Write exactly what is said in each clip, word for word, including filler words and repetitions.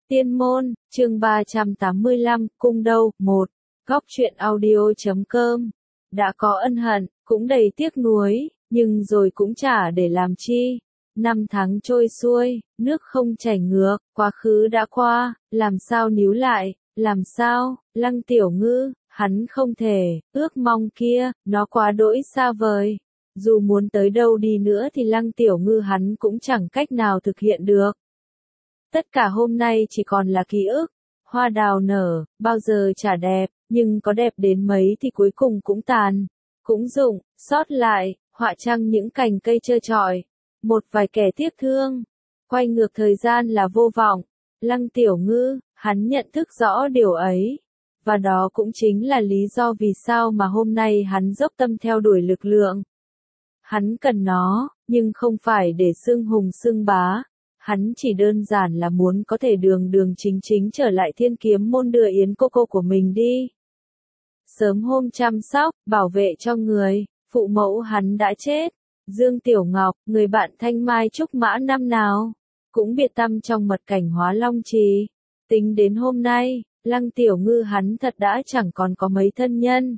Tiên môn, chương ba trăm tám mươi lăm, cung đâu, một, góc truyện audio chấm com. Đã có ân hận, cũng đầy tiếc nuối, nhưng rồi cũng chả để làm chi. Năm tháng trôi xuôi, nước không chảy ngược, quá khứ đã qua, làm sao níu lại, làm sao, Lăng Tiểu Ngư, hắn không thể, ước mong kia, nó quá đỗi xa vời. Dù muốn tới đâu đi nữa thì Lăng Tiểu Ngư hắn cũng chẳng cách nào thực hiện được. Tất cả hôm nay chỉ còn là ký ức, hoa đào nở, bao giờ chả đẹp, nhưng có đẹp đến mấy thì cuối cùng cũng tàn, cũng rụng, sót lại, họa chăng những cành cây trơ trọi, một vài kẻ tiếc thương, quay ngược thời gian là vô vọng. Lăng Tiểu Ngư, hắn nhận thức rõ điều ấy, và đó cũng chính là lý do vì sao mà hôm nay hắn dốc tâm theo đuổi lực lượng. Hắn cần nó, nhưng không phải để xưng hùng xưng bá. Hắn chỉ đơn giản là muốn có thể đường đường chính chính trở lại Thiên Kiếm môn đưa Yến cô cô của mình đi. Sớm hôm chăm sóc, bảo vệ cho người, phụ mẫu hắn đã chết. Dương Tiểu Ngọc, người bạn thanh mai trúc mã năm nào, cũng biệt tâm trong mật cảnh Hóa Long Trì. Tính đến hôm nay, Lăng Tiểu Ngư hắn thật đã chẳng còn có mấy thân nhân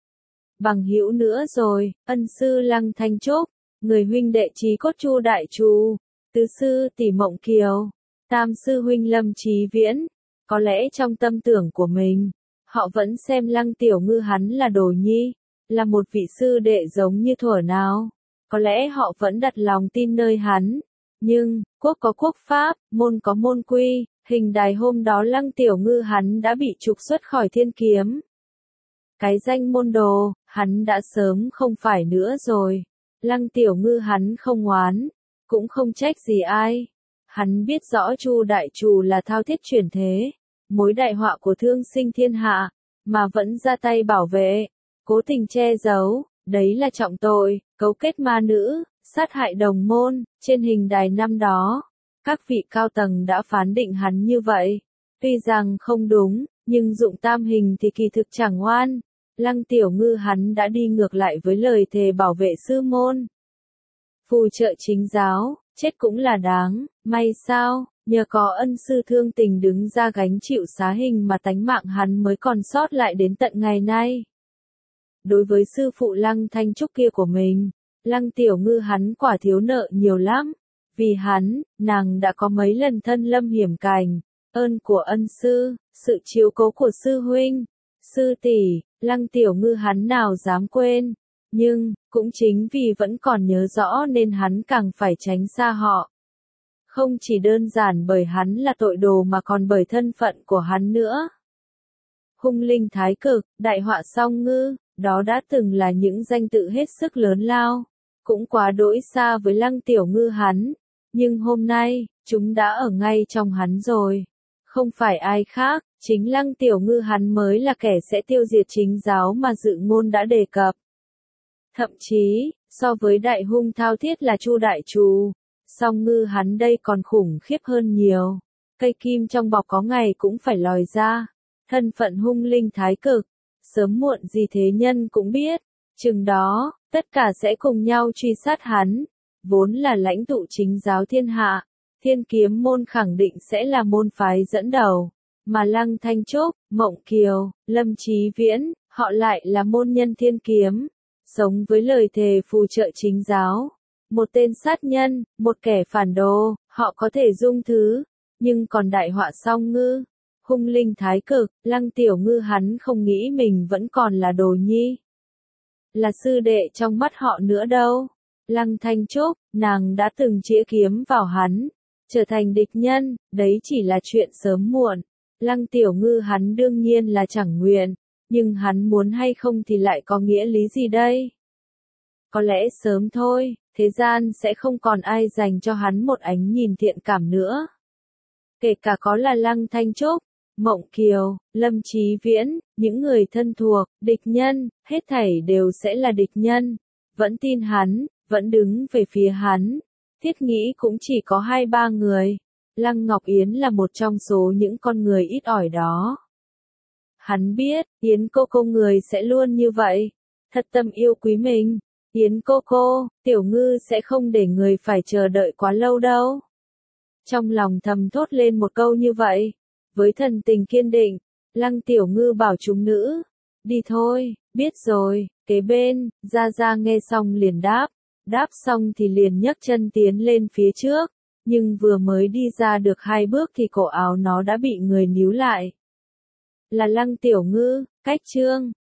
bằng hữu nữa rồi. Ân sư Lăng Thanh Trúc, người huynh đệ chí cốt Chu Đại Trù, tứ sư tỷ Mộng Kiều, tam sư huynh Lâm Chí Viễn. Có lẽ trong tâm tưởng của mình, họ vẫn xem Lăng Tiểu Ngư hắn là đồ nhi, là một vị sư đệ giống như thuở nào. Có lẽ họ vẫn đặt lòng tin nơi hắn. Nhưng, quốc có quốc pháp, môn có môn quy, hình đài hôm đó Lăng Tiểu Ngư hắn đã bị trục xuất khỏi Thiên Kiếm. Cái danh môn đồ, hắn đã sớm không phải nữa rồi. Lăng Tiểu Ngư hắn không oán, cũng không trách gì ai. Hắn biết rõ Chu Đại Trù là thao thiết chuyển thế, mối đại họa của thương sinh thiên hạ, mà vẫn ra tay bảo vệ, cố tình che giấu, đấy là trọng tội, cấu kết ma nữ, sát hại đồng môn. Trên hình đài năm đó, các vị cao tầng đã phán định hắn như vậy. Tuy rằng không đúng, nhưng dụng tam hình thì kỳ thực chẳng oan. Lăng Tiểu Ngư hắn đã đi ngược lại với lời thề bảo vệ sư môn, phù trợ chính giáo, chết cũng là đáng. May sao, nhờ có ân sư thương tình đứng ra gánh chịu xá hình mà tánh mạng hắn mới còn sót lại đến tận ngày nay. Đối với sư phụ Lăng Thanh Trúc kia của mình, Lăng Tiểu Ngư hắn quả thiếu nợ nhiều lắm. Vì hắn, nàng đã có mấy lần thân lâm hiểm cảnh, ơn của ân sư, sự chiếu cố của sư huynh, sư tỷ, Lăng Tiểu Ngư hắn nào dám quên. Nhưng, cũng chính vì vẫn còn nhớ rõ nên hắn càng phải tránh xa họ. Không chỉ đơn giản bởi hắn là tội đồ mà còn bởi thân phận của hắn nữa. Hung linh thái cực, đại họa song ngư, đó đã từng là những danh tự hết sức lớn lao, cũng quá đỗi xa với Lăng Tiểu Ngư hắn. Nhưng hôm nay, chúng đã ở ngay trong hắn rồi. Không phải ai khác, chính Lăng Tiểu Ngư hắn mới là kẻ sẽ tiêu diệt chính giáo mà dự ngôn đã đề cập. Thậm chí, so với đại hung thao thiết là Chu Đại Trù, song ngư hắn đây còn khủng khiếp hơn nhiều. Cây kim trong bọc có ngày cũng phải lòi ra. Thân phận hung linh thái cực, sớm muộn gì thế nhân cũng biết. Chừng đó, tất cả sẽ cùng nhau truy sát hắn. Vốn là lãnh tụ chính giáo thiên hạ, Thiên Kiếm môn khẳng định sẽ là môn phái dẫn đầu. Mà Lăng Thanh Trúc, Mộng Kiều, Lâm Chí Viễn, họ lại là môn nhân Thiên Kiếm. Sống với lời thề phù trợ chính giáo. Một tên sát nhân, một kẻ phản đồ, họ có thể dung thứ. Nhưng còn đại họa song ngư, hung linh thái cực, Lăng Tiểu Ngư hắn không nghĩ mình vẫn còn là đồ nhi, là sư đệ trong mắt họ nữa đâu. Lăng Thanh Trúc, nàng đã từng chĩa kiếm vào hắn, trở thành địch nhân, đấy chỉ là chuyện sớm muộn. Lăng Tiểu Ngư hắn đương nhiên là chẳng nguyện, nhưng hắn muốn hay không thì lại có nghĩa lý gì đây? Có lẽ sớm thôi, thế gian sẽ không còn ai dành cho hắn một ánh nhìn thiện cảm nữa. Kể cả có là Lăng Thanh Trúc, Mộng Kiều, Lâm Chí Viễn, những người thân thuộc, địch nhân, hết thảy đều sẽ là địch nhân. Vẫn tin hắn, vẫn đứng về phía hắn. Thiết nghĩ cũng chỉ có hai ba người. Lăng Ngọc Yến là một trong số những con người ít ỏi đó. Hắn biết, Yến cô cô người sẽ luôn như vậy. Thật tâm yêu quý mình. Yến cô cô, Tiểu Ngư sẽ không để người phải chờ đợi quá lâu đâu. Trong lòng thầm thốt lên một câu như vậy, Với thần tình kiên định, Lăng Tiểu Ngư bảo chúng nữ, đi thôi, biết rồi, kế bên, Gia Gia nghe xong liền đáp, đáp xong thì liền nhấc chân tiến lên phía trước, nhưng vừa mới đi ra được hai bước thì cổ áo nó đã bị người níu lại. Là Lăng Tiểu Ngư, cách Trương